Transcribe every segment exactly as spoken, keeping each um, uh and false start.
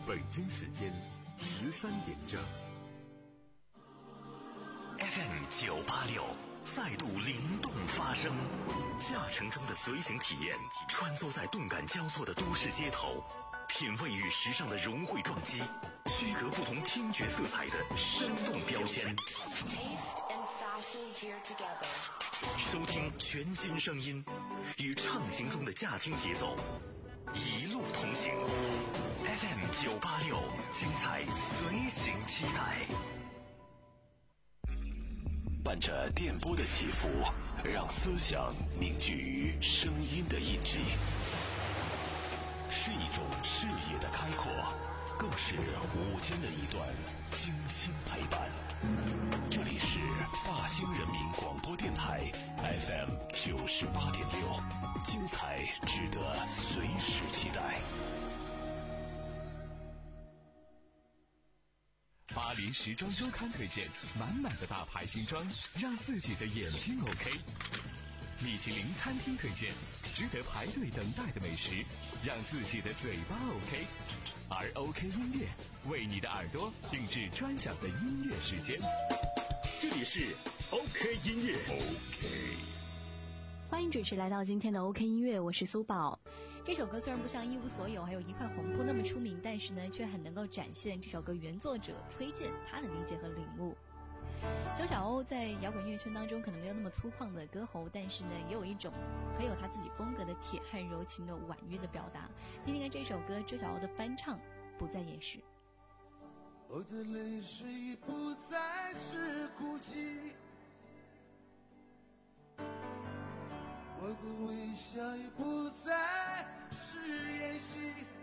北京时间十三点整。 F M 九八六再度灵动发声，驾乘中的随行体验，穿梭在动感交错的都市街头，品味与时尚的融汇撞击，区隔不同听觉色彩的生动标签。收听全新声音，与畅行中的驾听节奏，一路同行。F M 九八六，精彩随行期待。伴着电波的起伏，让思想凝聚于声音的印记，是一种视野的开阔，更是午间的一段精心陪伴。这里是大兴人民广播电台 F M 九十八点六，精彩值得随时期待。 巴黎时装周刊推荐满满的大牌新装，让自己的眼睛 OK。米其林餐厅推荐值得排队等待的美食，让自己的嘴巴 OK。而 OK 音乐为你的耳朵定制专享的音乐时间。 这里是 OK 音乐 OK。 欢迎准时来到今天的 OK 音乐，我是苏宝。 这首歌虽然不像一无所有还有一块红布那么出名，但是呢却很能够展现这首歌原作者崔健他的理解和领悟。九小欧在摇滚乐圈当中可能没有那么粗犷的歌喉，但是呢也有一种很有他自己风格的铁汉柔情的婉约的表达。听听看这首歌周小欧的翻唱，不再掩饰。 我的泪水不再是哭泣，我的微笑也不再是演戏，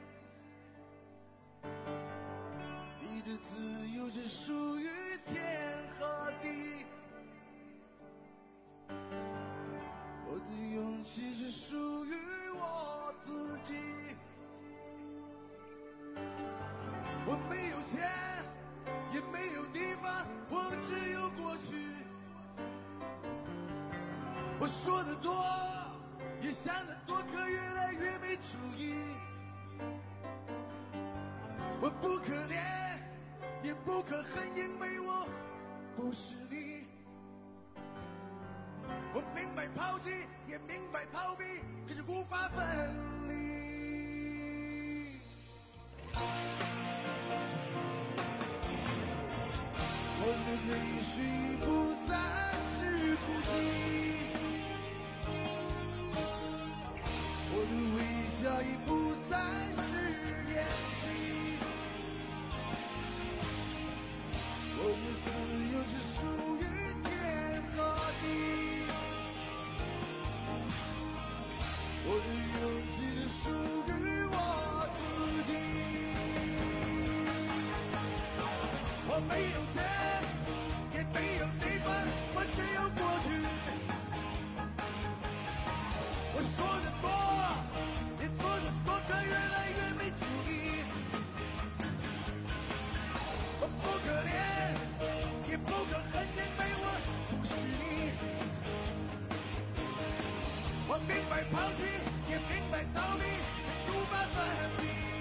你的自由只属于天和地，我的勇气只属于我自己。我没有天，也没有地方，我只有过去。我说的多，也想得多，可越来越没主意。我不可怜，也不可恨，因为我不是你。我明白抛弃，也明白逃避，可是无法分离。我的泪水不再是哭泣，我的微笑已不再是演戏，我的自由是属于天和地，我的勇气是属于我自己。我没有天，也没有地方，我只有过去。我说的多，也做的多，可越来越没主意。我不可怜，也不可恨，因为我不是你。我明白抛弃，也明白逃避，无法分离。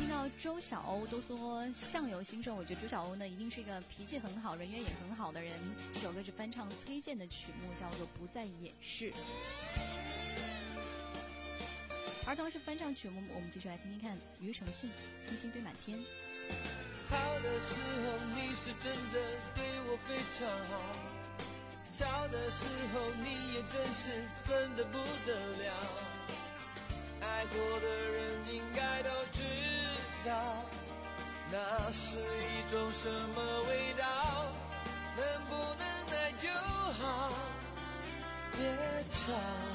听到周晓鸥都说相由心生，我觉得周晓鸥呢一定是一个脾气很好、人缘也很好的人。这首歌是翻唱崔健的曲目，叫做《不再掩饰》。而同样是翻唱曲目，我们继续来听听看庾澄庆《星星堆满天》。 好的时候你是真的对我非常好，吵的时候你也真是恨得不得了，爱过的人应该都知道，那是一种什么味道，能不能爱就好，别吵。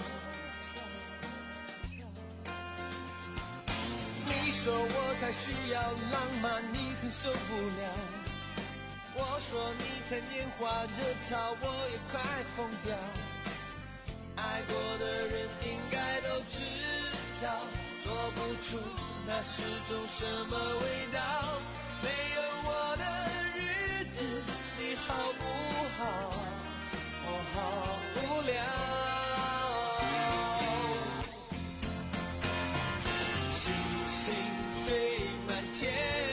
你说我太需要浪漫，你很受不了，我说你才年华热潮，我也快疯掉，爱过的人应该都知道，说不出那是种什么味道，没有我的日子你好不好？我好无聊。星星堆满天，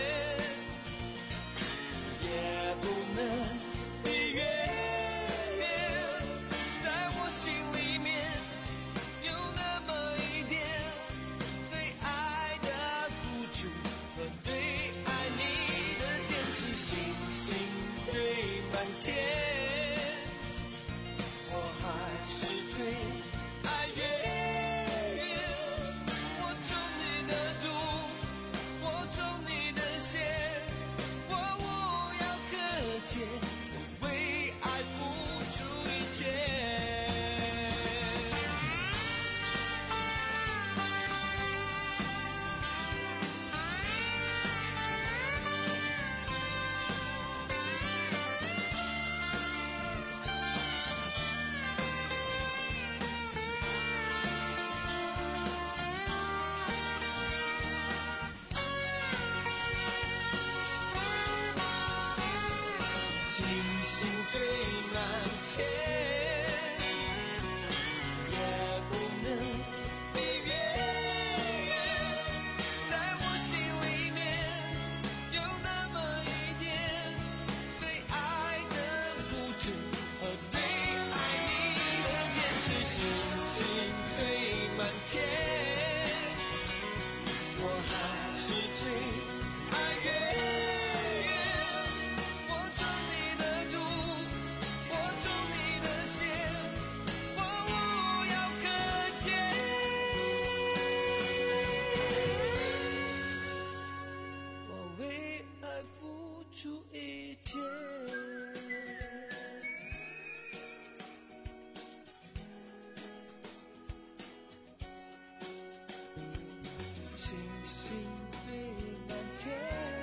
也不能比月圆，在我心里面有那么一点对爱的固执和对爱你的坚持。星星堆满天，我还是最爱月圆，我中你的毒，我中你的邪，我无药可解，我为爱付出一切。星星堆满天，也不能比月圆，在我心里面有那么一点对爱的固执和对爱你的坚持。星星堆满天，我还是最爱月圆，我中你的毒，我中你的邪，我无药可解，我为爱付出一切。星星堆满天，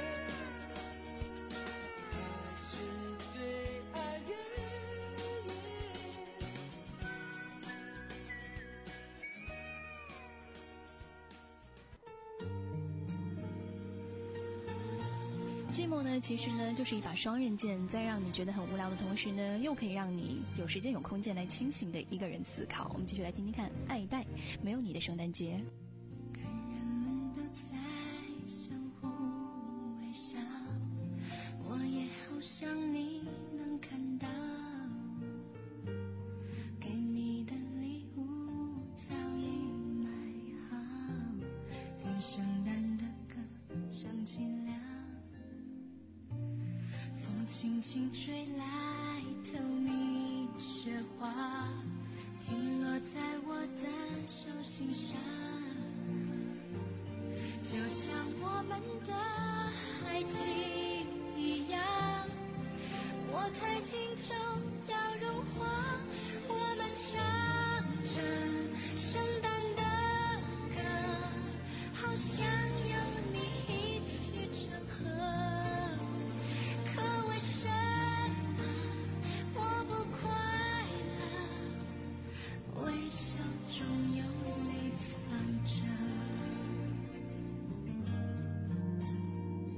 还是最爱月圆。 寂寞呢，其实呢就是一把双刃剑，在让你觉得很无聊的同时呢，又可以让你有时间有空间来清醒的一个人思考。我们继续来听听看爱戴没有你的圣诞节。 看人们都在相互微笑，我也好想你能看到，给你的礼物早已买好，听圣诞的歌响起了，风轻轻吹来透明雪花，停落在我的手心上，就像我们的爱情一样，我太轻重要融化，我们唱着圣诞的歌，好想有你一起唱和，可为什么我不快乐，微笑中有泪藏着。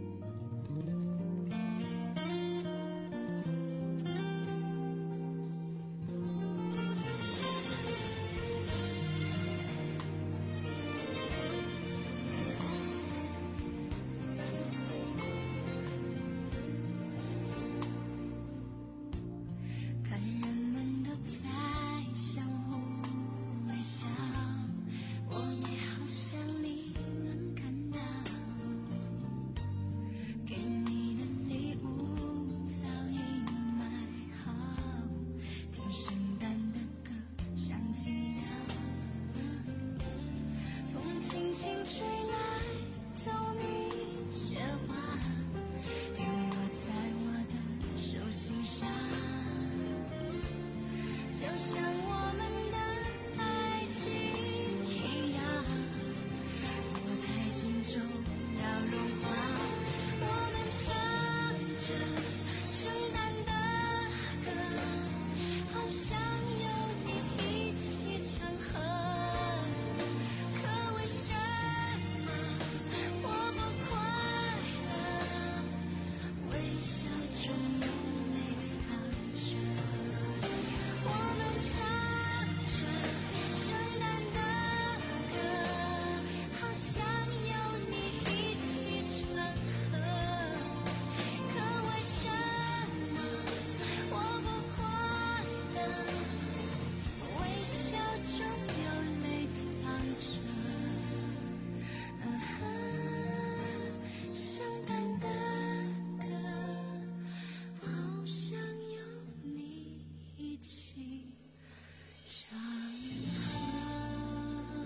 着圣诞的歌，好想有你一起唱和。可为什么我不快乐？微笑中有泪藏着。我们唱着圣诞的歌，好想有你一起唱和。可为什么我不快乐？微笑中有泪藏着。啊哈，圣诞的歌，好想有你一起唱和。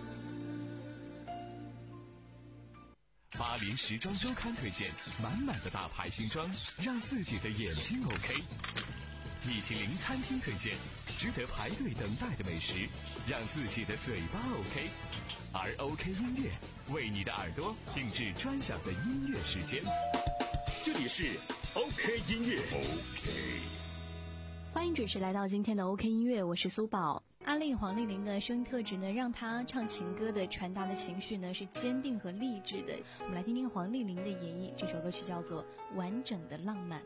巴黎时装周刊推荐满满的大牌新装，让自己的眼睛 OK。米其林餐厅推荐值得排队等待的美食，让自己的嘴巴 OK。而 OK 音乐为你的耳朵定制专享的音乐时间。 这里是 OK 音乐 OK。 欢迎准时来到今天的 OK 音乐，我是苏宝。 阿令黄丽玲的声音特质呢，让她唱情歌的传达的情绪呢是坚定和励志的。我们来听听黄丽玲的演绎，这首歌曲叫做《完整的浪漫》。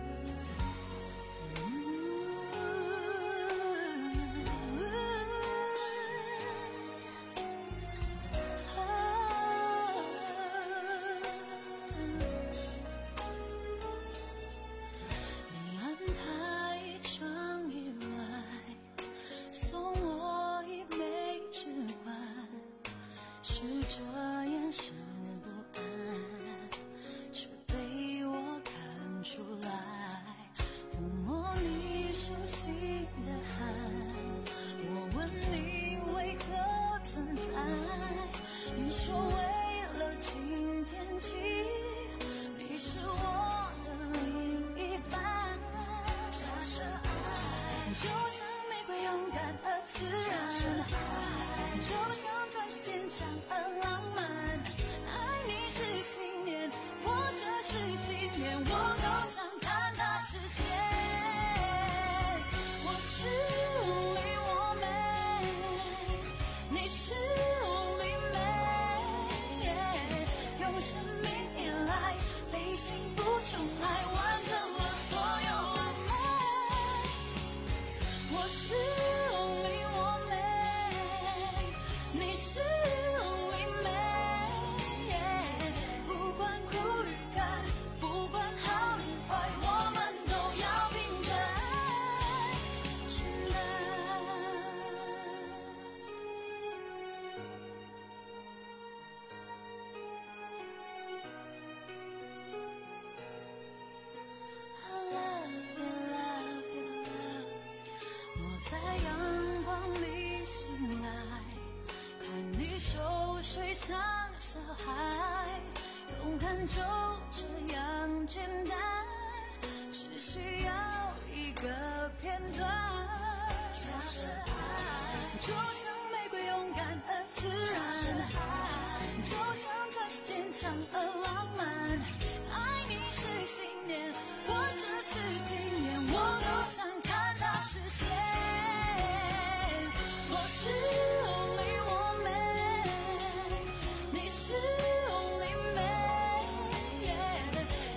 你安排一场意外，送我一枚指环，是这眼神不安，却被我看出来，抚摸你手心的汗，我问你为何存在，你说为了今天起，你是我的另一半。假设爱就像玫瑰勇敢而自然，就像钻石坚强而浪漫，爱你是信念，或者是纪念，我都想看它实现。我是 only woman， 你是 only man， 用生命依赖被幸福宠爱，完成了所有浪漫。我是 only woman， 你是 only man， 不管苦与甘，不管好与坏，我们都要凭着爱承担。I love you, love you, love。我在阳光里醒来，看你熟睡像小孩，勇敢就这样简单，只需要一个片段。假设爱就像玫瑰勇敢而自然，就像钻石坚强而浪漫，爱你是信念，或者是纪念，我都想看它实现。我是 only woman， 你是 only man，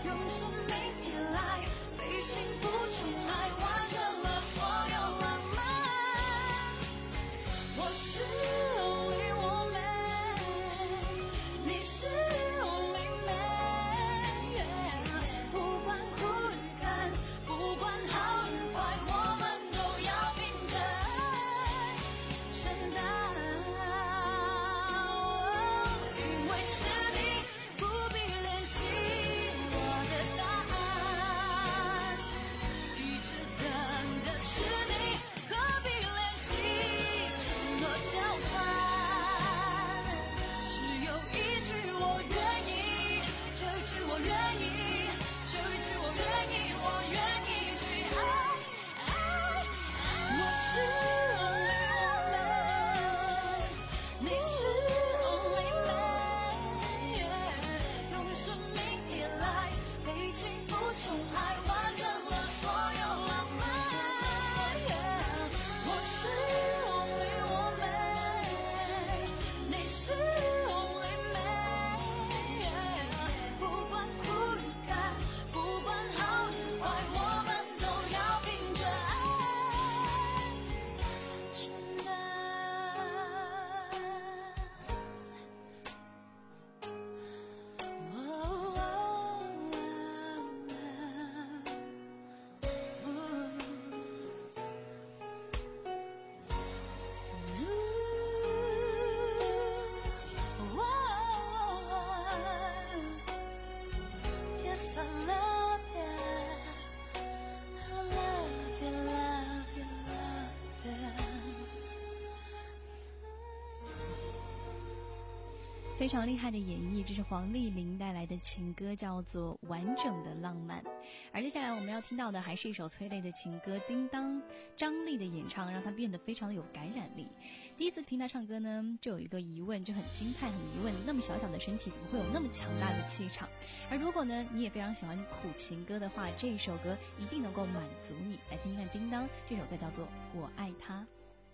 非常厉害的演绎，这是黄丽玲带来的情歌，叫做《完整的浪漫》。而接下来我们要听到的还是一首催泪的情歌，叮当张力的演唱让它变得非常的有感染力。第一次听他唱歌呢，就有一个疑问，就很惊叹，很疑问，那么小小的身体怎么会有那么强大的气场？而如果呢你也非常喜欢苦情歌的话，这一首歌一定能够满足你。来听听看叮当，这首歌叫做《我爱他》。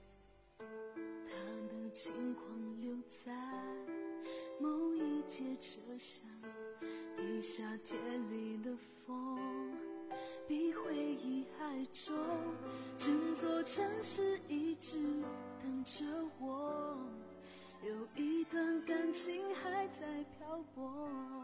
他的轻狂留在某一节车厢，地下铁里的风比回忆还重，整座城市一直等着我，有一段感情还在漂泊。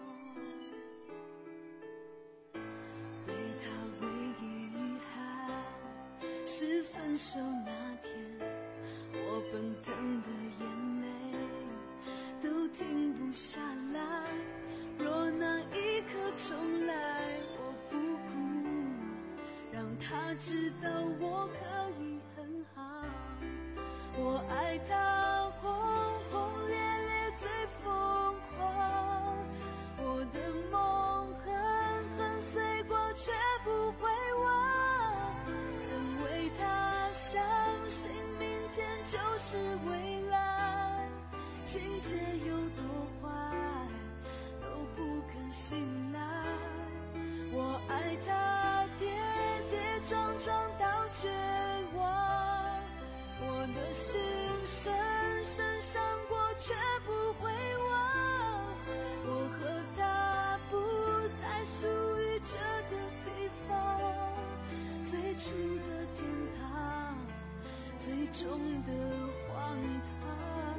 对他唯一遗憾是分手那天，我奔腾的眼泪都停不下来，若那一刻重来，我不哭，让他知道我可以很好。我爱他轰轰烈烈最疯狂，我的梦狠狠碎过却不会忘，曾为他相信明天就是未来，情节有多坏都不肯醒来。我爱他跌跌撞撞到绝望，我的心深深伤过却不会忘，我和他不再属于这个地方，最初的天堂，最终的荒唐。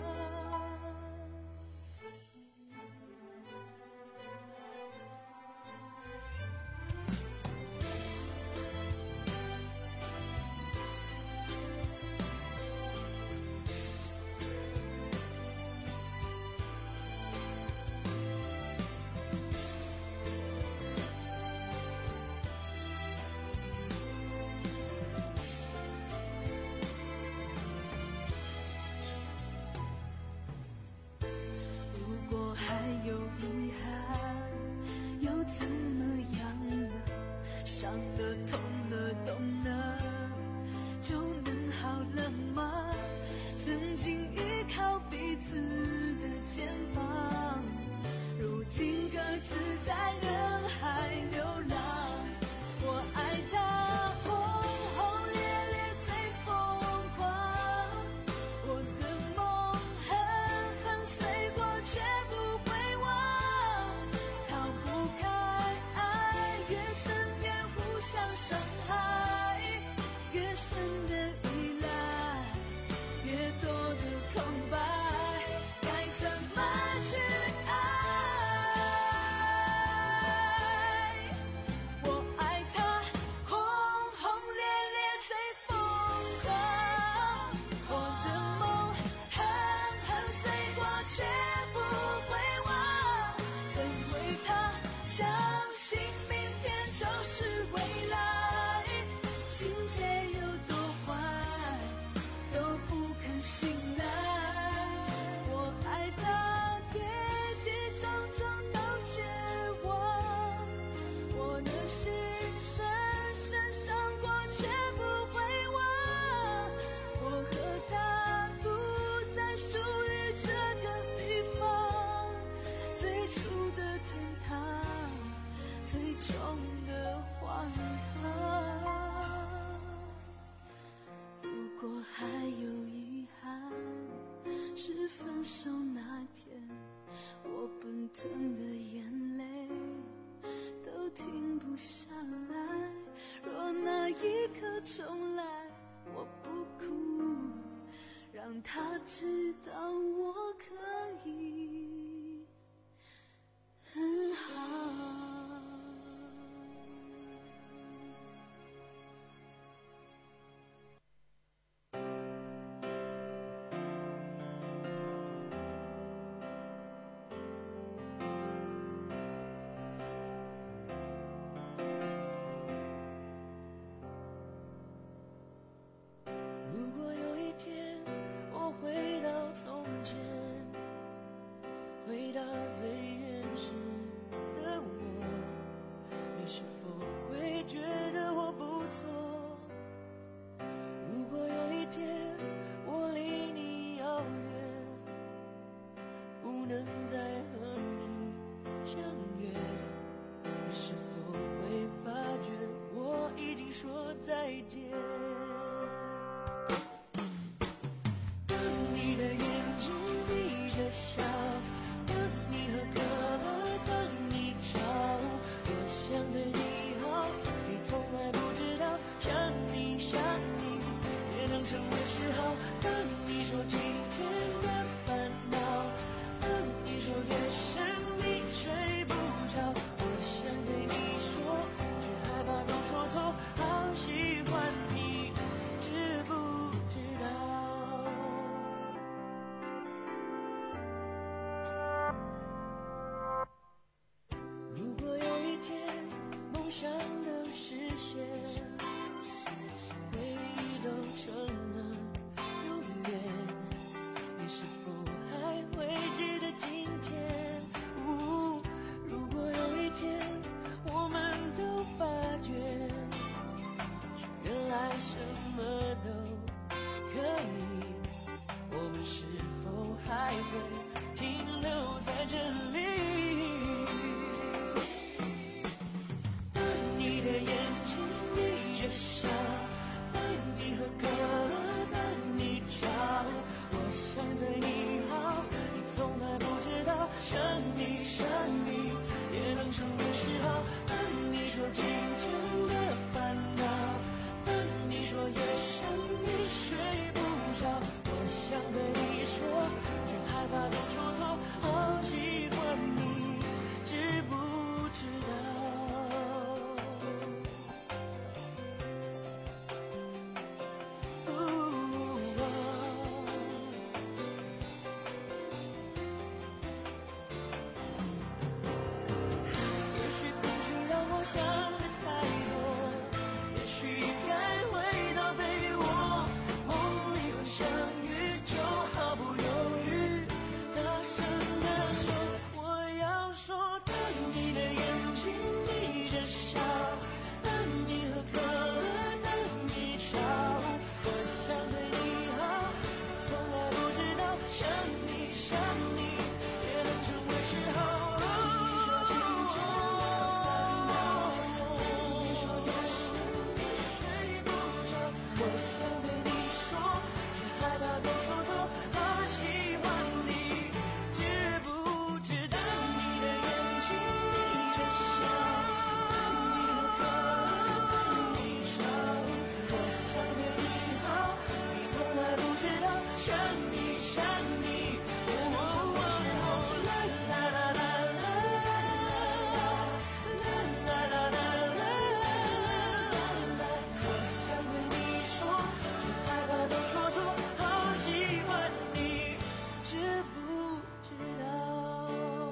有遗憾又怎么样呢？伤了痛了懂了就能好了吗？曾经依靠彼此的肩膀，如今各自在人海流浪。我爱他轰轰烈烈最疯狂，我的梦狠狠碎过却不会伤害，越深的依赖，越多的空白，该怎么去爱？我爱他轰轰烈烈最疯狂，我的梦狠狠碎过却不会忘，曾为他相信明天就是未来，情节有多坏都不肯醒来。我爱他跌跌撞撞到绝望，我的心深深伤过却不会忘，我和他不再属于这个地方，最初的天堂，最终的荒唐。如果还有遗憾是分手那天，我奔腾的眼泪都停不下来，若那一刻重来，我不哭，让他知道我可以很好。 如果有一天我回到从前，我会慰藉。当你的眼睛眯着笑，当你喝可乐，当你吵，我想对你好，你从来不知道，想你想你也能成为嗜好。当你说今天的烦恼，当你说夜深你睡不着，我想对你说，却害怕都说错，好喜欢你，知不知道？如果有一天梦想都实现，回忆都成了永远，你是否还会记得今天？呜，如果有一天我们都发觉，原来什么都可以，我们是否还会停留在这里？当你的眼睛眯着笑，当你喝可乐，当你吵，我想对你好，你从来不知道，想你想你也能成为嗜好。当你说今天的烦恼，当你说夜深你睡不着，我想对你说，却害怕都说错，好喜欢你，知不知道？也许故事让我想的太多，也许该回到背给我，梦里会相遇，就毫不犹豫大声地说我要说。当你的眼睛眯着笑，当你喝可乐，当你吵，我想对你好，从来不知道，想你想你也能成为嗜好。你说今天的烦恼，你说夜深你睡不着，我想对你说，却害怕都说错，好喜欢你，知不知道？你的眼睛眯着笑，当你喝可乐，当你吵，我想对你好，你从来不知道，想你想你也能成为嗜好。啦啦啦啦啦啦啦啦啦啦，我想对你说，却害怕都说错，好喜欢你，知不知道？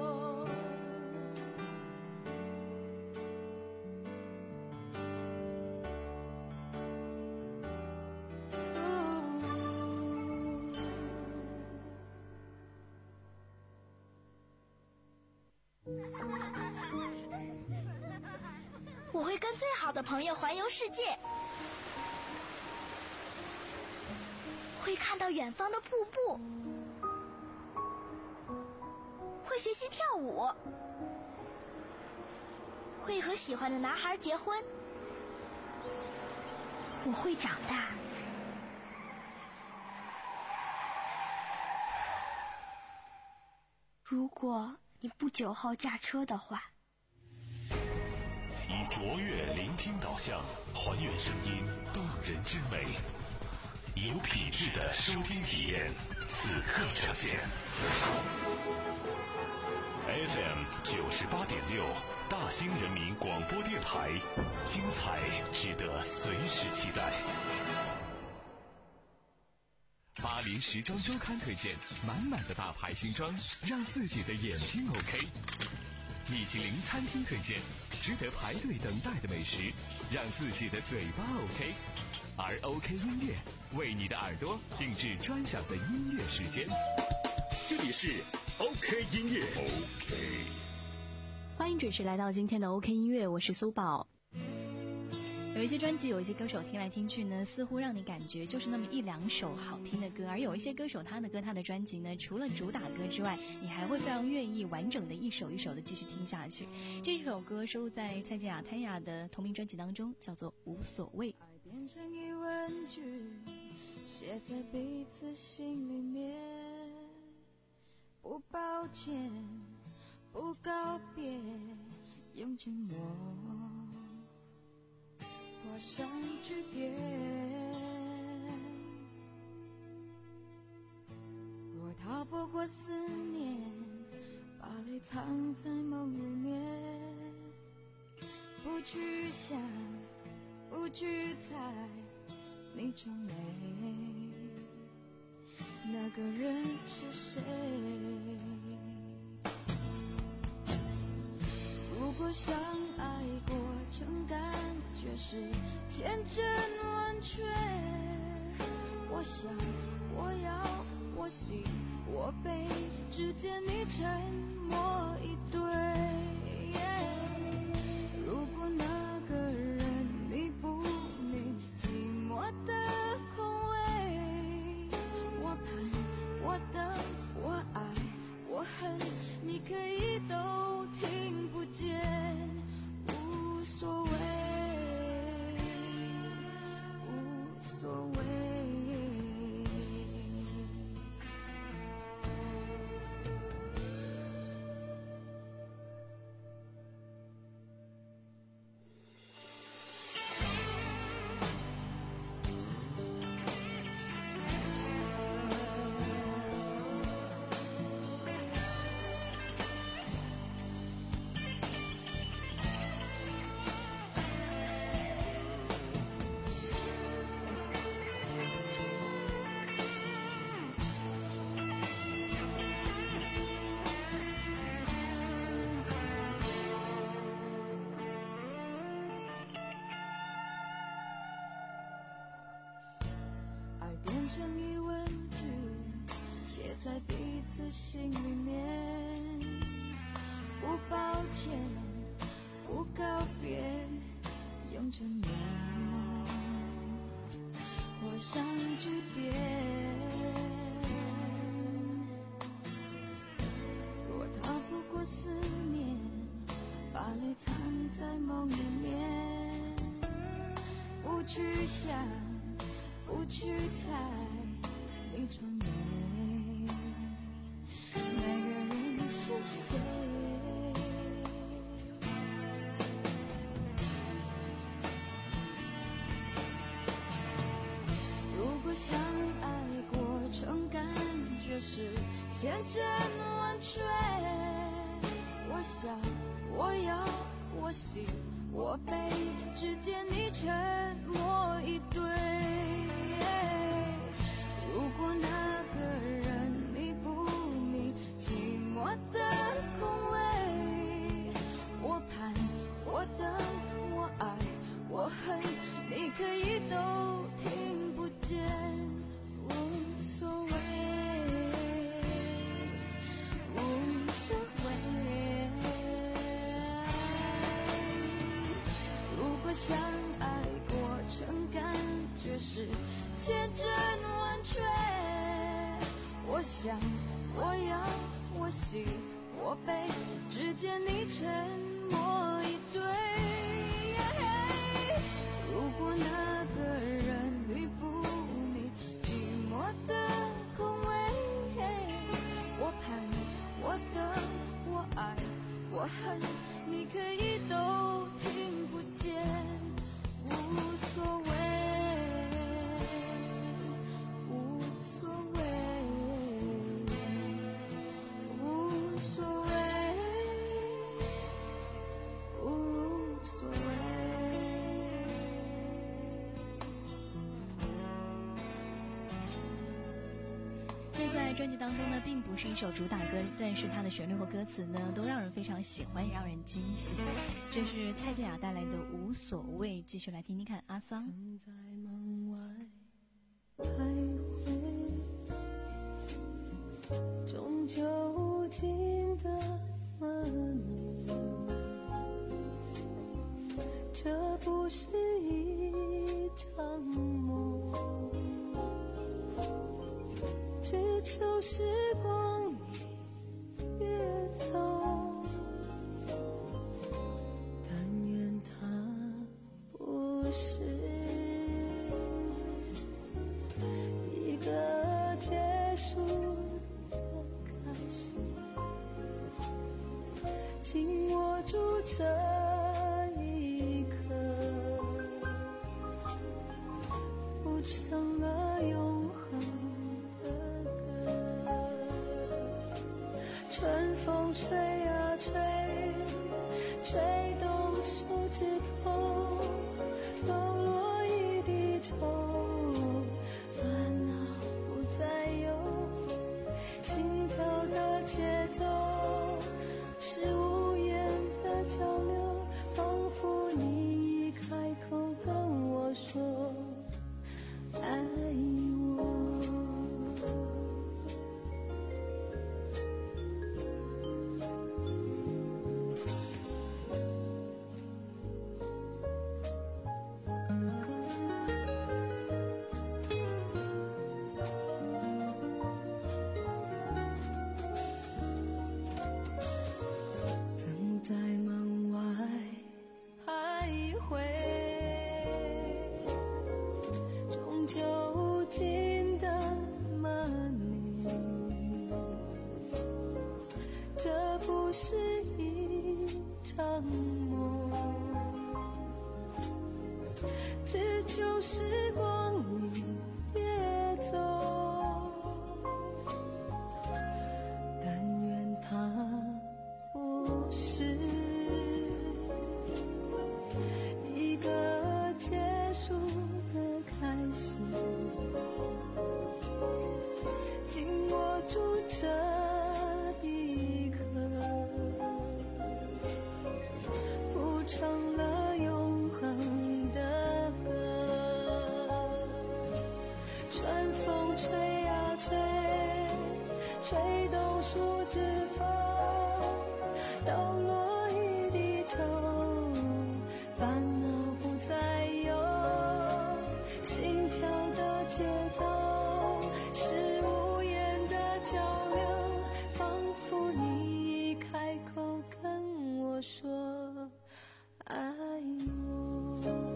我会跟最好的朋友环游世界，会看到远方的瀑布，会学习跳舞，会和喜欢的男孩结婚。我会长大。如果你不酒后驾车的话。 以卓越聆听导向，还原声音动人之美，有品质的收听体验，此刻呈现。F M 九十八点六，大兴人民广播电台，精彩值得随时期待。 巴黎时装周刊推荐，满满的大牌新装，让自己的眼睛 OK。米其林餐厅推荐，值得排队等待的美食，让自己的嘴巴 OK。而 OK 音乐为你的耳朵定制专享的音乐时间。 这里是 OK 音乐 OK。 欢迎准时来到今天的 OK 音乐，我是苏宝。 有一些专辑，有一些歌手听来听去呢，似乎让你感觉就是那么一两首好听的歌，而有一些歌手他的歌他的专辑呢，除了主打歌之外，你还会非常愿意完整的一首一首的继续听下去。这首歌收录在蔡健雅、谭雅的同名专辑当中，叫做《无所谓》。 变成疑问句，写在彼此心里面。不抱歉，不告别，用沉默画上句点。若逃不过思念，把泪藏在梦里面。不去想，不去猜，你装美，那个人是谁？如果相爱过程感觉是千真万确，我想我要我喜我悲，只见你沉默以对。如果那个人弥补你寂寞的空位，我盼我等我爱我恨，你可以都听不见，无所谓无所谓。变成疑问句，写在彼此心里面。不抱歉，不告别，用沉默画上句点。若逃不过思念，把泪藏在梦里面。不去想，不去猜，你装美，那个人是谁？如果相爱过程感觉是千真万确，我想我要我喜我悲，只见你沉默以对。如果那个人弥补你寂寞的空位，我盼我等我爱我恨，你可以都听不见，无所谓无所谓。如果相爱过程感觉是千真万确，我想我要我喜我悲，只见你沉默以对。如果那个人弥补你寂寞的空位，我盼我等我爱我恨，你可以都听不见，无所谓无所谓无所谓无所谓。 这在专辑当中呢，并不是一首主打歌，但是它的旋律和歌词呢，都让人非常喜欢，也让人惊喜。这是蔡健雅带来的《无所谓》，继续来听听看阿桑。 曾在门外徘徊，终究进的门里，这不是一场梦，只求时光你别走，但愿它不是这一刻，谱成了永恒的歌。春风吹啊吹，吹动手指头，抖落一地愁，烦恼不再有，心跳的节奏是无言的交流，仿佛你一开口跟我说爱我。曾在门外徘徊，终究进的门里，这不是一场梦，只求时光你别走，但愿它不是一个结束的开始，紧握住这一刻，谱成了永恒的歌。春风吹啊吹，吹动树枝头，抖落一地愁，烦恼不再有，心跳的节奏是无言的交流，仿佛你一开口跟我说爱我。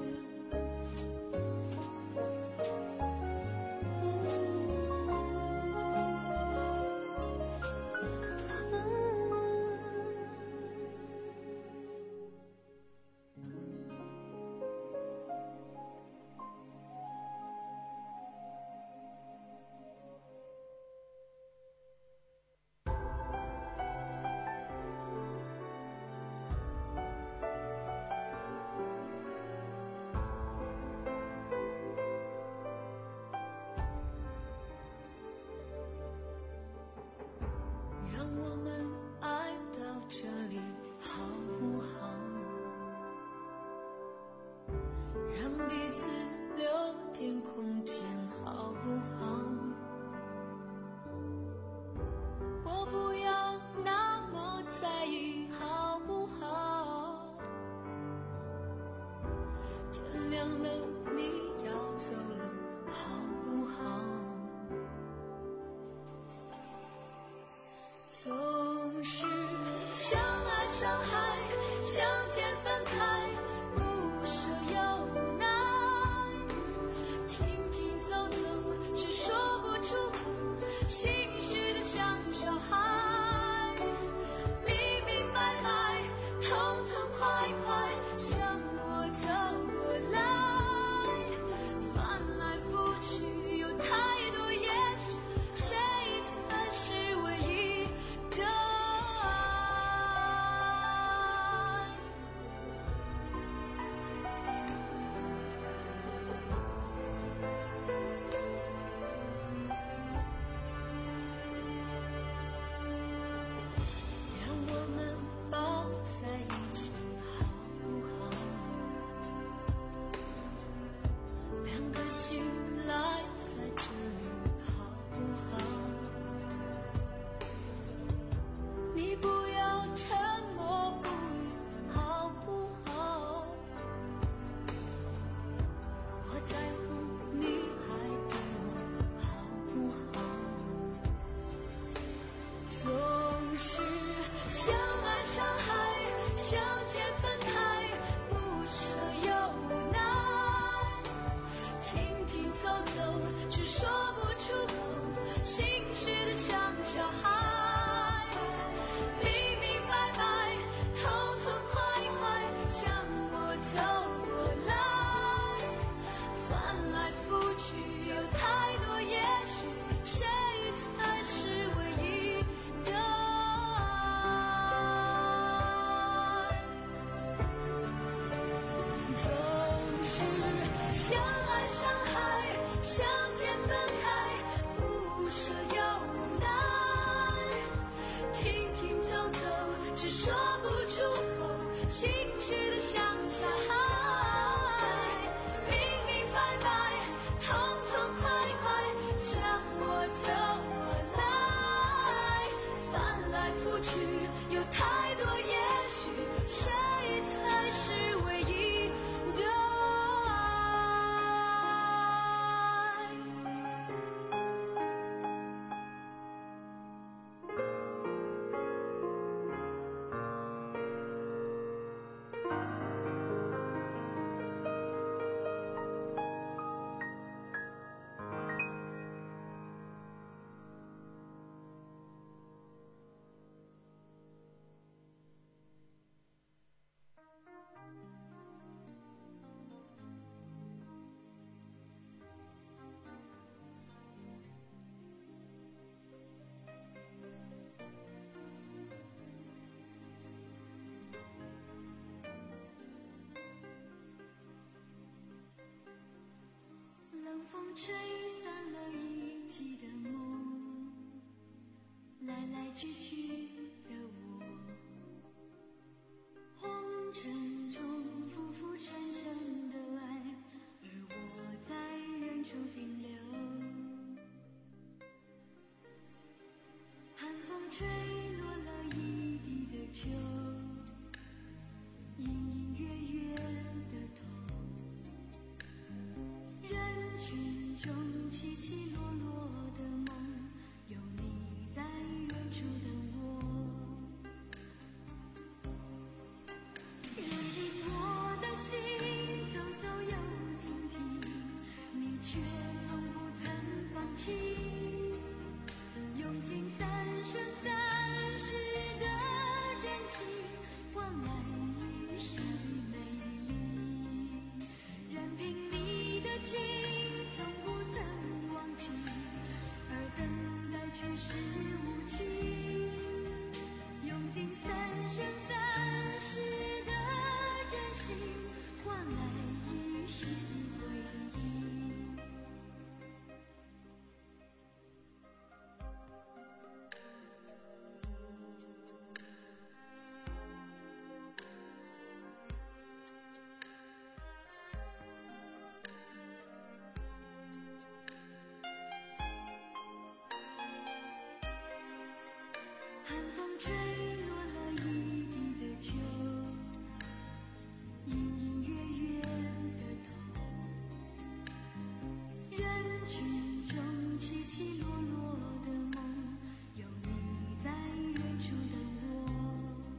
让我们爱到这里好不好？让彼此留点空间好不好？我不要那么在意好不好？天亮了你要走了好不好？总是相爱相害，相见分开，不舍又难，停停走走，却说不出口，心虚的像小孩，明明白白，痛痛快快，向我走过来，翻来覆去有太总是相爱相害，相见分开，不舍又无奈，停停走走，只说不出口，心绪的像沙海，明明白白，痛痛快快，将我走过来，翻来覆去，有太多也许，谁才是唯一的冷风吹散了一季的梦，来来去去的我，红尘中浮浮沉沉的爱，而我在远处停留。寒风吹落了一地的秋，隐隐约约的痛，人群中起起落落的梦，有你在远处等我。任凭我的心走走又停停，你却从不曾放弃，用尽三生三世的真情，换来一世的美丽。任凭你的情从不曾忘记，而等待却是无情，用尽三生三世的真心，换来一世的回忆。寒风吹落了一地的秋，隐隐约约的痛，人群中起起落落的梦，有你在远处等我。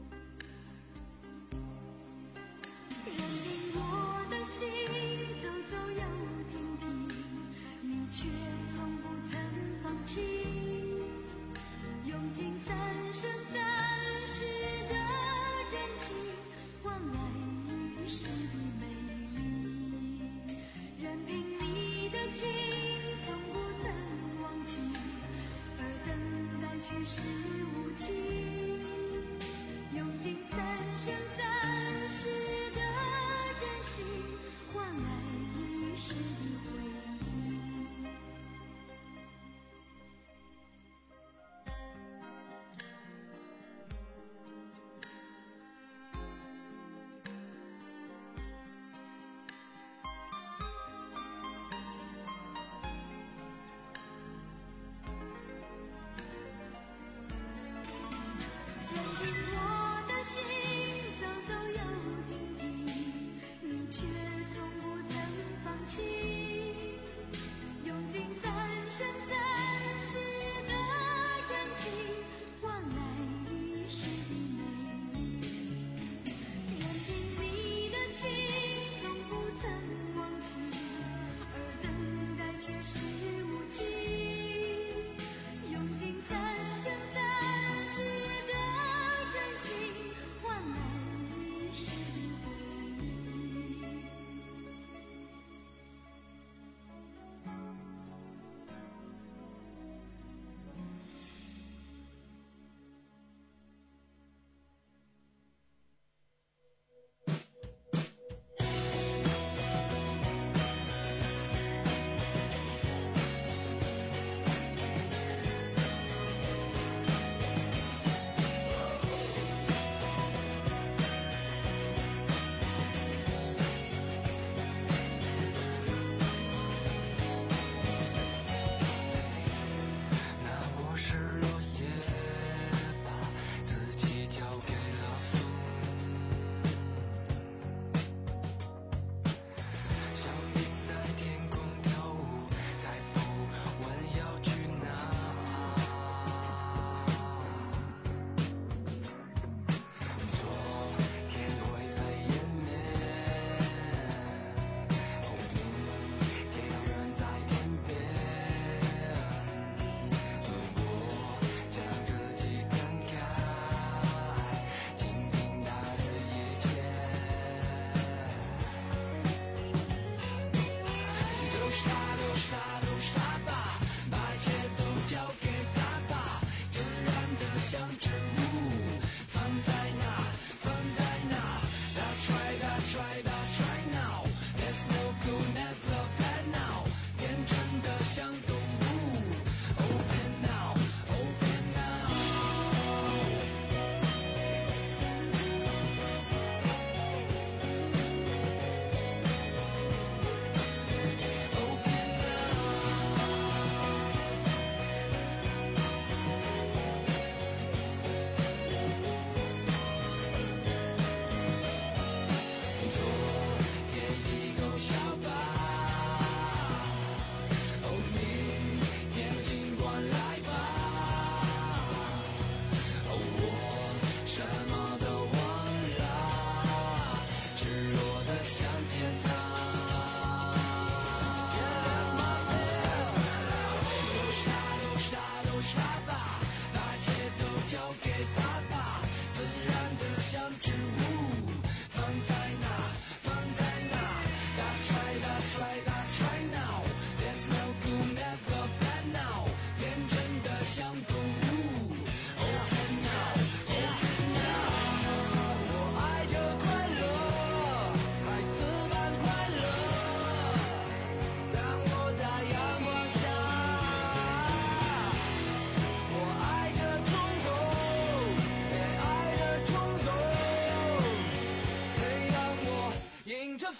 任凭我的心走走又停停，你却从不曾放弃，用尽三生三世的真情，换来一世的美丽。任凭你的情从不曾忘记，而等待却是无情，用尽三生三世的真心，换来一世的回忆。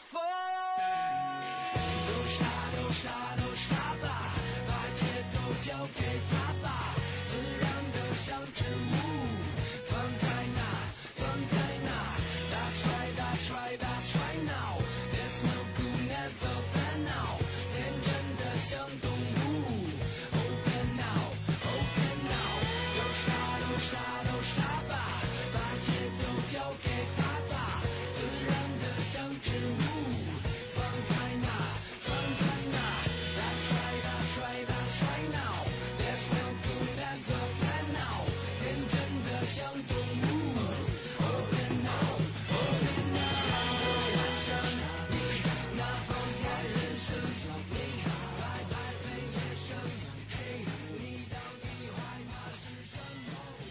风。都傻都傻都傻吧，把一切都交给他吧，自然的像植物，放在那，放在那。That's right, that's right, that's right now. There's no good, never bad now. 天真的像动物。Open now, open now. 都傻都傻都傻吧，把一切都交给他吧，自然的像植物，放在那，放在那。That's right, that's right, that's right now. There's no good, never bad now. 天真的像动物。Open now, open now. 让上你那放开人生脚你白白飞野生。嘿，你到底害怕是什么？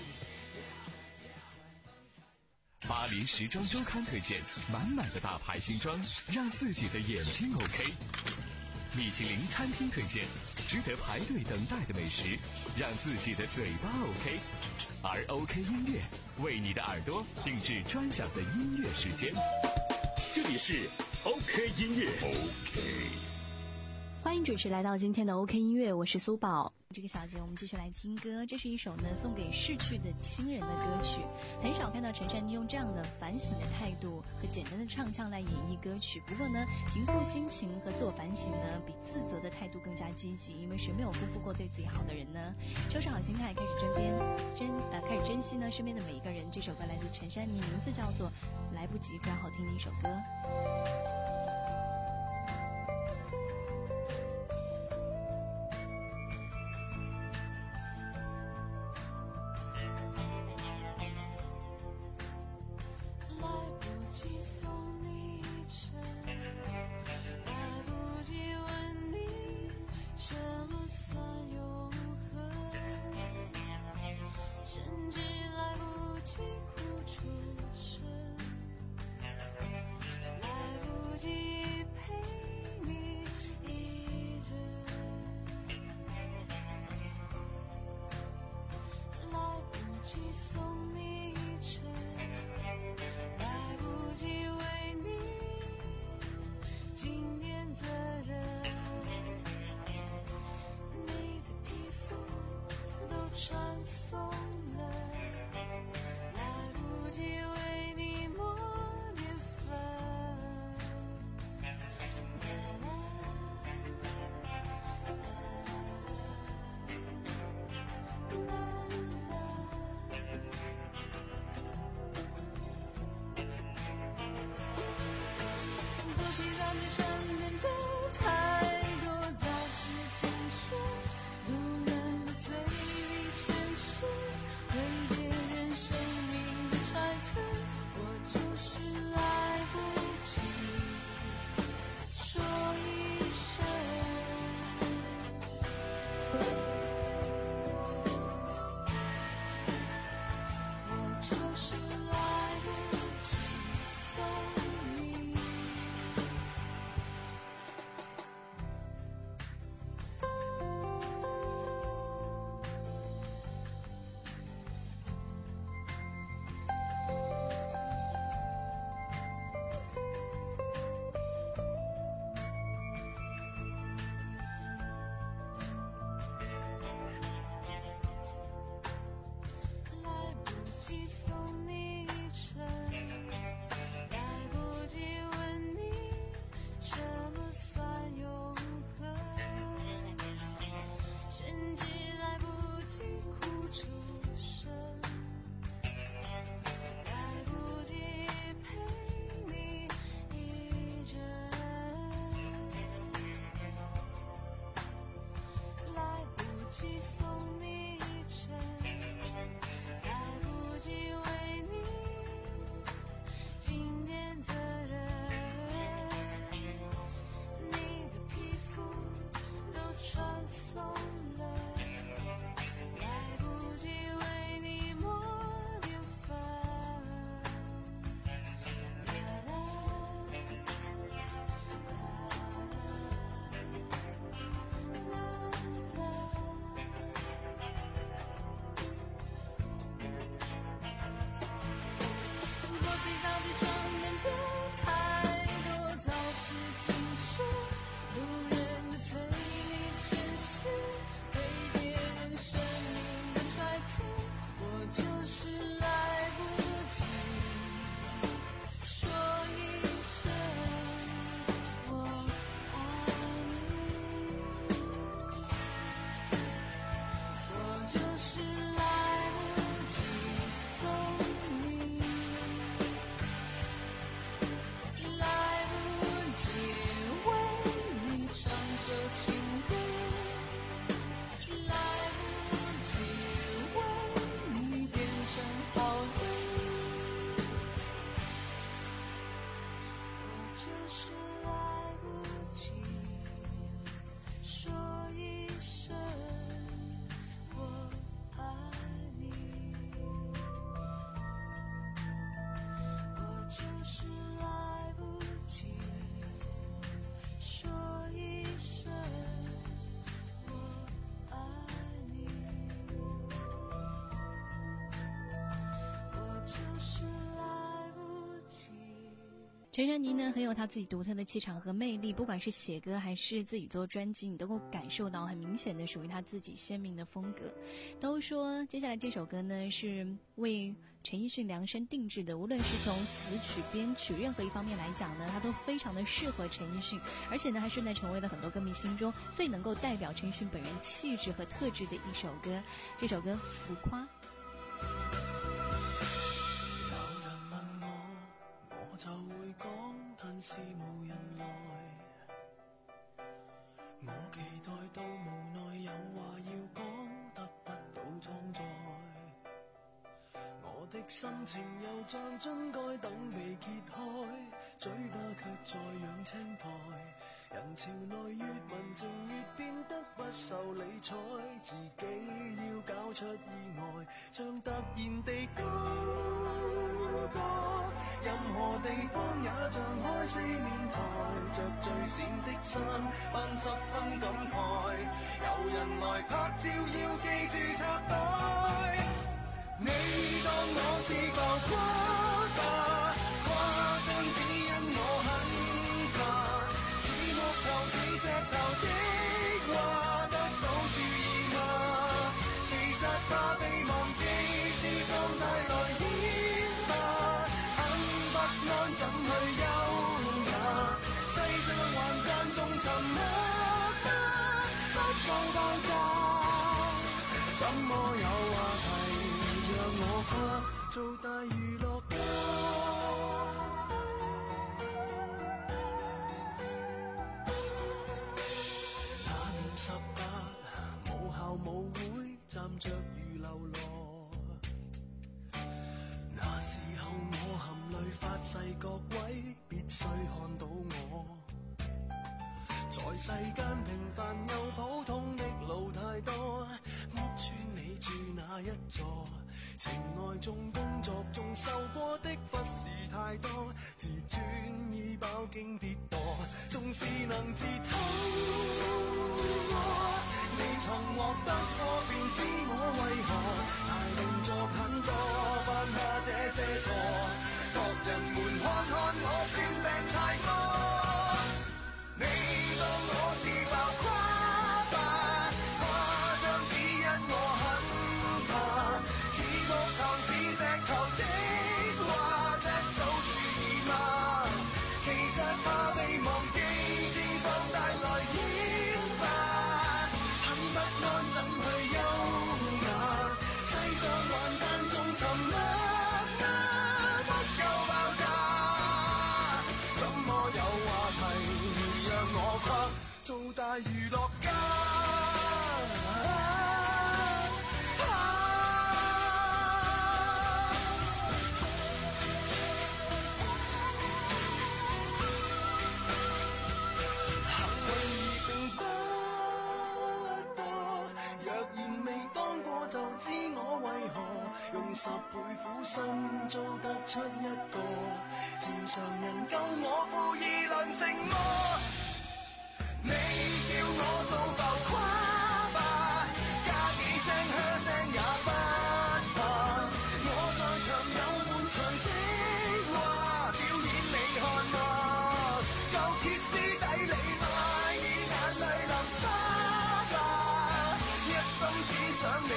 巴黎时装周刊推荐满满的大牌新装，让自己的眼睛 OK。米其林餐厅推荐值得排队等待的美食，让自己的嘴巴 OK。而 OK 音乐为你的耳朵定制专享的音乐时间。 这里是 OK 音乐 OK。 欢迎准时来到今天的 OK 音乐，我是苏宝。 这个小节我们继续来听歌，这是一首呢送给逝去的亲人的歌曲。很少看到陈珊妮用这样的反省的态度和简单的唱腔来演绎歌曲，不过呢平复心情和自我反省呢比自责的态度更加积极，因为谁没有辜负过对自己好的人呢？收拾好心态，开始珍边珍呃开始珍惜呢身边的每一个人。这首歌来自陈珊妮，名字叫做来不及，非常好听的一首歌。 陈珊妮呢很有她自己独特的气场和魅力，不管是写歌还是自己做专辑，你都能够感受到很明显的属于她自己鲜明的风格。都说接下来这首歌呢是为陈奕迅量身定制的，无论是从词曲编曲任何一方面来讲呢，它都非常的适合陈奕迅，而且呢还顺带成为了很多歌迷心中最能够代表陈奕迅本人气质和特质的一首歌。这首歌浮夸。 我就會講，但是無人來。我期待到無奈有話要講，得不到裝載。我的心情又像樽蓋等被揭開，嘴巴卻在養青苔。人潮內越文靜越變得不受理睬，自己要搞出意外，像突然地高歌。任何地方也像開四面台，着最閃的衫扮十分感慨。有人來拍照要記住插袋，你當我是浮誇吧，誇張只因我很怕，似木頭似石頭的話得到注意嗎？其實怕被忘記，只放帶來演吧，很不安怎去優雅，世上還讚頌沉默嗎？不夠爆炸，怎麼有話題讓我跨做大娛樂家？那年十八，母校舞會站着如流羅，那時候我含淚發誓各位必須看到我，在世間平凡又普通的路太多，屋村你住哪一座？情愛中工作中受過的忽視太多，自尊已飽經跌墮，縱是能自偷摸，你曾獲得過便知我為何大動作很多，犯下這些錯，各人們看看我算病太多，你當我是浮誇吧，誇張只因我很怕，似木頭似石頭的話得到注意嗎？其實怕被忘記，只放大來演吧，很不安怎去優雅，世上還讚頌沉默嗎？不夠爆炸，怎麼有話題讓我跨做大娛樂家？就知我為何用十倍苦心做得出一個正常人，夠我負義論成麼？你叫我做浮誇吧，加幾聲噓聲也不怕，我在場有滿場的話表演你看嗎？夠歇斯底里嗎？以眼淚淋花吧，一心只想你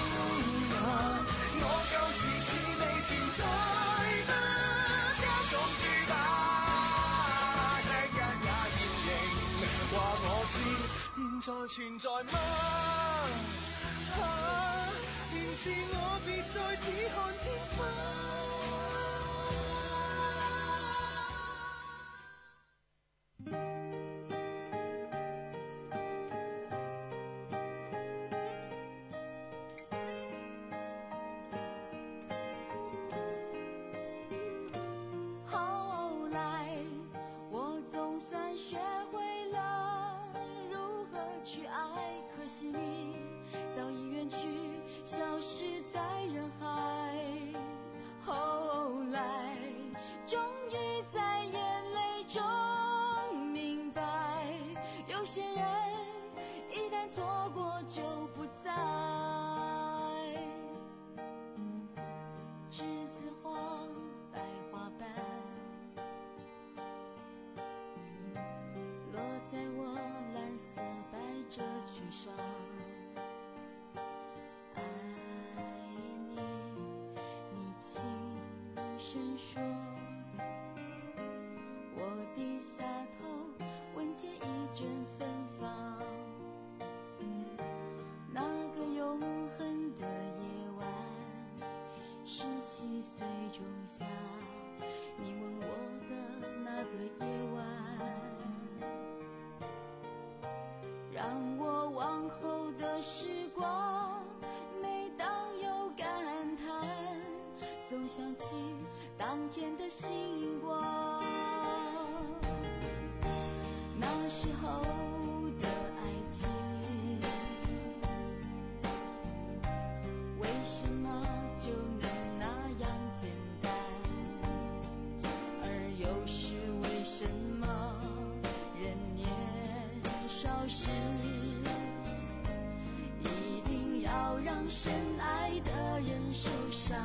在不加種主打，一日也現形話我知，現在存在嗎？啊，原是我別再只看天花。 早已远去，消失在人海。后声说，我低下头闻见一阵芬芳。那个永恒的夜晚，十七岁仲夏，你吻我的那个夜晚，让我往后的时光，每当有感叹，总想起当天的星光。那时候的爱情，为什么就能那样简单？而又是为什么人年少时，一定要让深爱的人受伤？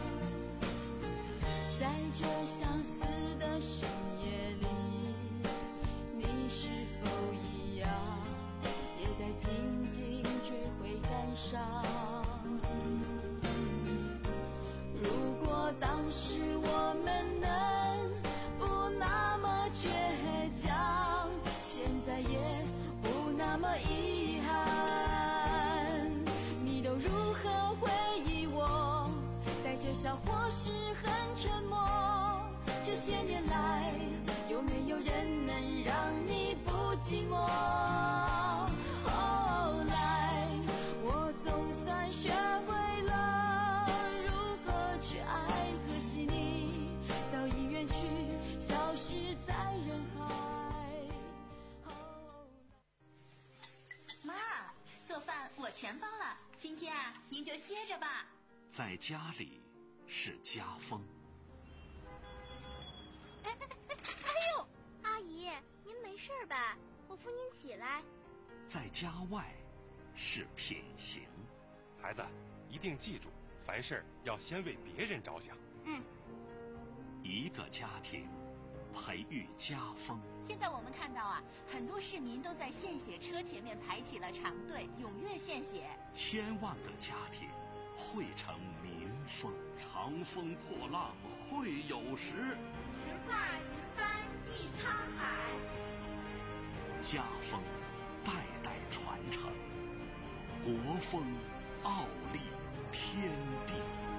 在这相似的深夜里，你是否一样，也在静静追悔感伤？如果当时我们能不那么倔强，现在也不那么遗憾。你都如何回忆我？带着笑或是很沉默。这些年来，有没有人能让你不寂寞？后来我总算学会了如何去爱，可惜你早已远去，消失在人海。 妈，做饭我全包了，今天啊，您就歇着吧。 在家里是家风。 哎哎哎哎呦，阿姨，您没事吧？我扶您起来。 在家外是品行。 孩子，一定记住，凡事要先为别人着想。 嗯。 一个家庭培育家风。 现在我们看到啊，很多市民都在献血车前面排起了长队，踊跃献血。 千万个家庭汇成民风。长风破浪会有时， 直挂云帆济沧海。 家风代代传承，国风傲立天地。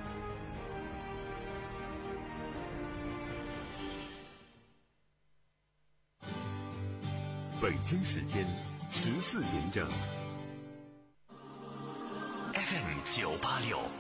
北京时间十四点整。 F M 九八六